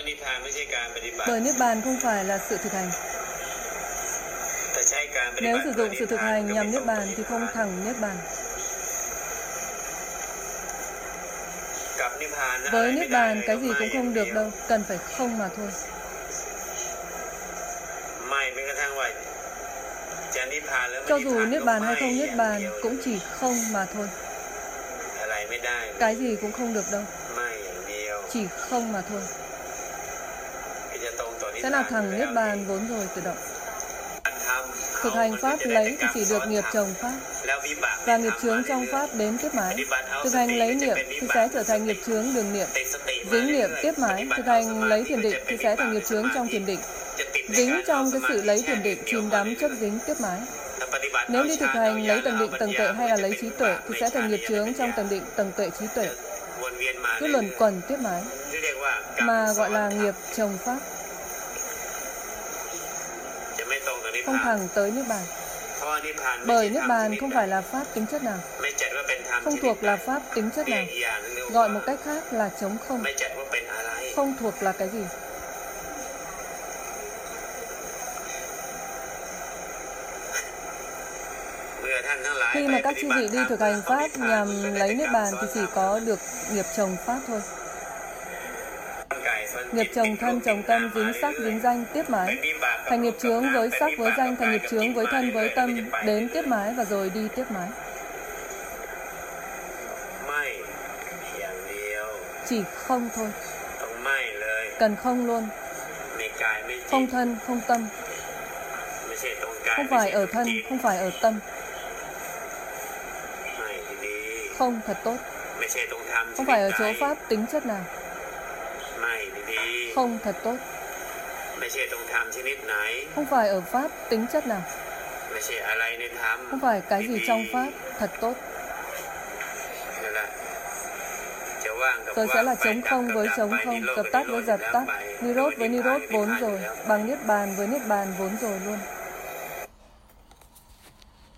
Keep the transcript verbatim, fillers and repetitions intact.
นิพพานไม่ใช่การปฏิบัติ Bởi Niết Bàn không phải là sự thực hành. แต่ใช้การปฏิ Nếu บัติ sử dụng sự thực hành nhằm Niết Bàn thì không thẳng Niết Bàn. กับนิพพานนะ Với Niết Bàn cái gì ไม่ cũng không được đâu, cần phải không mà thôi. ไม่แม้กระทั่งว่าจะนิพพานแล้วไม่ Cho นิพ dù พาน Niết ก็ Bàn ไม่ hay không อ Niết ย่าง Bàn เดียว cũng chỉ không mà thôi. อะไรไม่ได้ Cái gì cũng không được đâu, ไม่อย่างเดียว chỉ không mà thôi. ที่จะตรงต่อนิพ Sẽ พา là น thẳng อยู่ Niết แล้ว Bàn vốn rồi tự động. ทำ Thực hành Pháp lấy thì chỉ được nghiệp chồng Pháp. แล้ววิบาก Và nghiệp chướng trong Pháp đến tiếp mãi. Thực hành lấy niệm thì sẽ trở thành nghiệp chướng đường niệm. ติดสติมา Dính niệm เรื่อยๆ tiếp mãi. Thực hành lấy thiền định thì sẽ thành nghiệp chướng trong thiền định. จะติดใน Dính การ trong เอาส cái มา sự ธิ lấy แช่ thiền เดี định ยว chìm đắm chấp dính tiếp mãi. ถ้าปฏิบัติ Nếu đi thực hành lấy tầng định เอา tầng ญา tuệ ณ hay là lấy trí tuệ thì sẽ thành nghiệp chướng trong tầng định tầng tuệ trí tuệ. วนเวียนมา Cứ luẩn quẩn tiếp mãi ที่เรียกว่ากรรม mà ซ้อน gọi là nghiệp chồng Pháp, จะไม่ตรงกับนิพ không พาน thẳng tới Niết Bàn. เพราะว่านิพพานไม่ Bởi ใช่ Niết ธรรมช Bàn นิด không ใด phải là Pháp tính chất nào, ไม่จัดว่าเป็นธรรม không ชนิด thuộc ใด là Pháp tính chất เรีย nào. กอีกอย่างเรียก Gọi ว่า một cách khác là trống không, ไม่จัดว่าเป็นอะไร không thuộc là cái gì. เมื่อท่านทั้งหลาย Khi mà các chư vị đi thực hành Pháp nhằm lấy Niết Bàn thì chỉ có được nghiệp chồng Pháp thôi. Nghiệp chồng thân, chồng tâm, dính sắc, dính danh, tiếp mãi. Thành nghiệp chướng với sắc, với danh, thành nghiệp chướng với thân, với tâm, đến tiếp mãi và rồi đi tiếp mãi. ไม่อย่างเดียว Chỉ không thôi, ต้องไม่เลย cần không luôn. ไม่กายไม่จิต Không thân, không tâm, ไม่ใช่ตรงกาย không ไม่ใช่ phải ตร ở ง thân, จิต không phải ở tâm. ไม่ดี Không thật tốt, ไม่ใช่ตรงธรรม không phải ở chỗ Pháp tính chất nào. ไม่ดี Không thật tốt, ไม่ใช่ตรงธรรมชนิดไหน không phải ở Pháp tính chất nào. ไม่ใช่อะไรในธรรม Không phải cái gì trong Pháp thật tốt. นั่นแหละจะว่างกับ Rồi sẽ là ว่างไป trống ดับ không กับ với ดับ trống ไป không, นิโรธ dập กับ tắt นิโร với ธ dập แล้ว tắt, ไป Nirốt với โดยนิพพาน Nirốt นิพ vốn พานอยู่ rồi, แล้ว bằng Niết Bàn với Niết Bàn vốn rồi luôn.